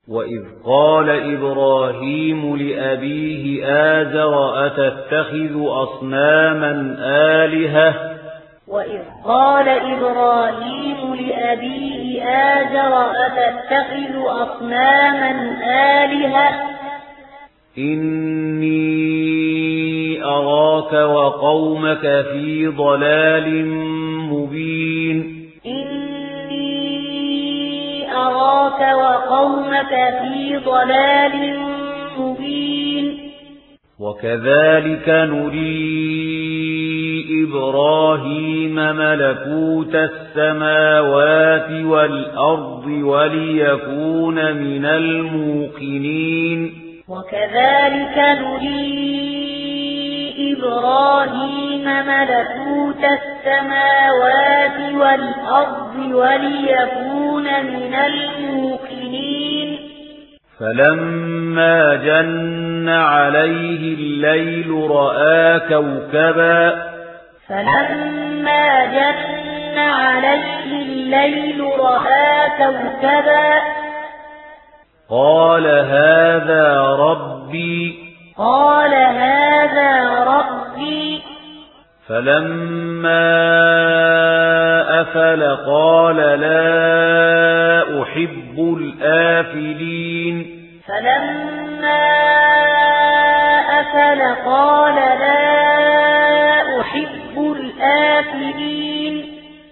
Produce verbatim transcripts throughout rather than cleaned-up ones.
وإذ قال إبراهيم لأبيه آزر أتتخذ أصناما آلهة وإذ قال إبراهيم لأبيه آزر أتتخذ أصناما آلهة إني أراك وقومك في ضلال مبين إني أراك وقومك في ضلال مبين وكذلك نري إبراهيم ملكوت السماوات والأرض وليكون من الموقنين وكذلك نري إبراهيم ملكوت السماوات والأرض وليكون من الموقنين فلما جن عليه الليل رأى كوكبا فلما جن عليه الليل رأى كوكبا قال هذا ربي قال هذا ربي فلما أفل قال لا أحب الآفلين فلما أفل قال لا أحب الآفلين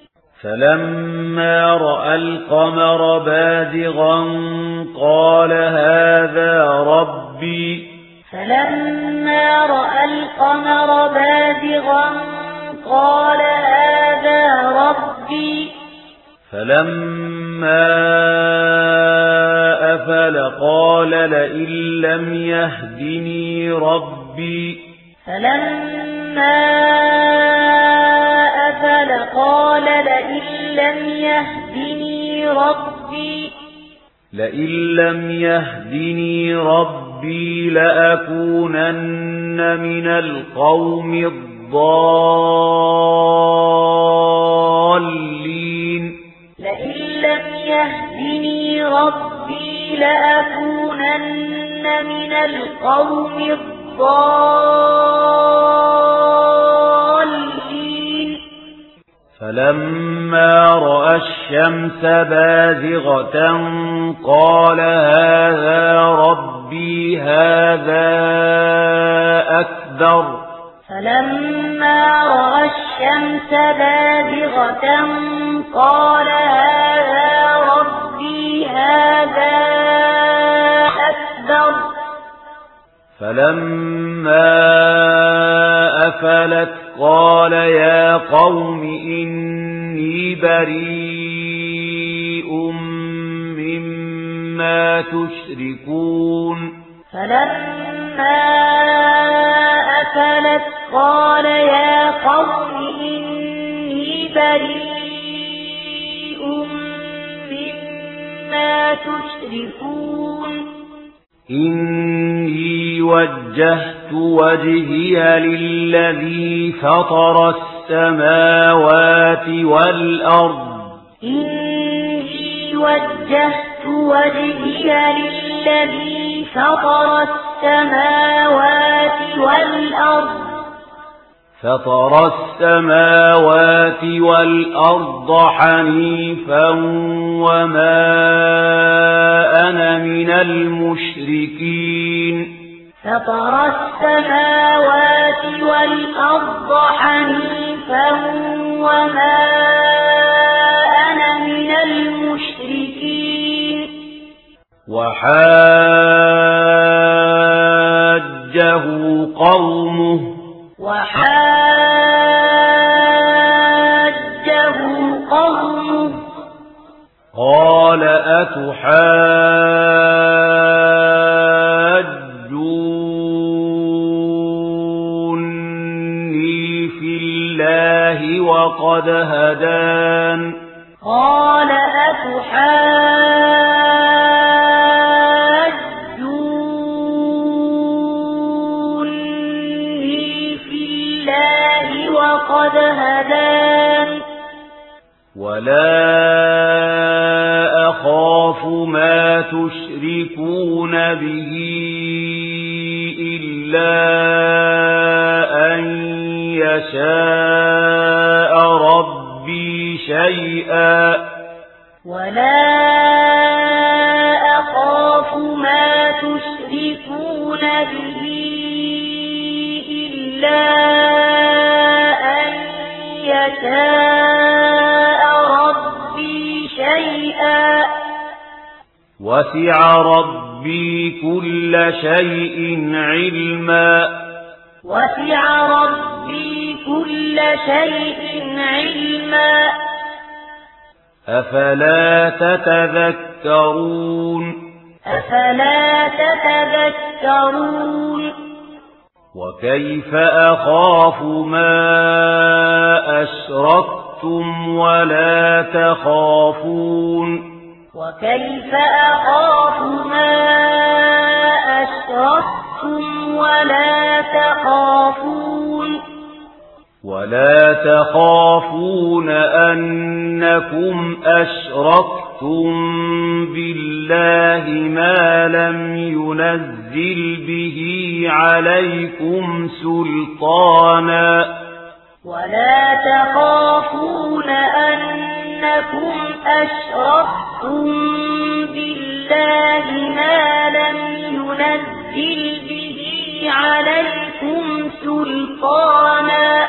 فلما رأى القمر بازغا قال هذا ربي فلما رأى القمر بازغا قال هذا ربي فلما أفل قال لئن لم يهدني ربي فلما أفل قال لئن لم يهدني ربي لئن لم يهدني ربي لأكونن من القوم الضالين لئن لم يهدني ربي لأكونن من القوم الضالين فلما رأى الشمس بازغة قال هذا ربي هذا أكبر فلما رأى الشمس بازغة قال هذا ربي هذا أكبر فلما أفلت قال يا قوم إني بريء مما تشركون فلما أفلت قال يا قوم إني بريء مما تشركون إني وجهت وجهي للذي فطر السماوات والأرض إني وجهت وجهي للذي فطر السماوات والأرض فطر السماوات والأرض حنيفا وما أنا من المشركين فطر السماوات والأرض حنيفا وما أنا من المشركين وحاجه قومه وحاجه قومه قال أتحاجوني في الله وقد هدان قال أتحاجوني في الله وقد هدان ولا أخاف ما تشركون تشركون به إلا أن يشاء ربي شيئا ولا أخاف ما تشركون به إلا أن يشاء ربي شيئا وسع ربي كل شيء علما وسع ربي كل شيء علما أفلا تتذكرون أفلا تتذكرون وكيف أخاف ما أشركتم ولا تخافون وكيف أخاف ما أشركتم ولا تخافون ولا تخافون أنكم أشركتم بالله ما لم ينزل به عليكم سلطانا ولا تخافون أنكم أشركتم بالله ما لم ينزل به عليكم سلطانا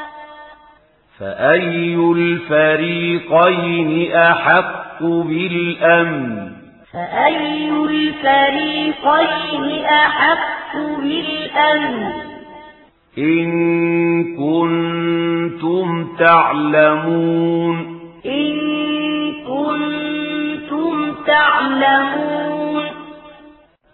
فأي الفريقين أحق بالأمن فأي الفريقين أحق بالأمن إن كنتم تعلمون إن كنتم تعلمون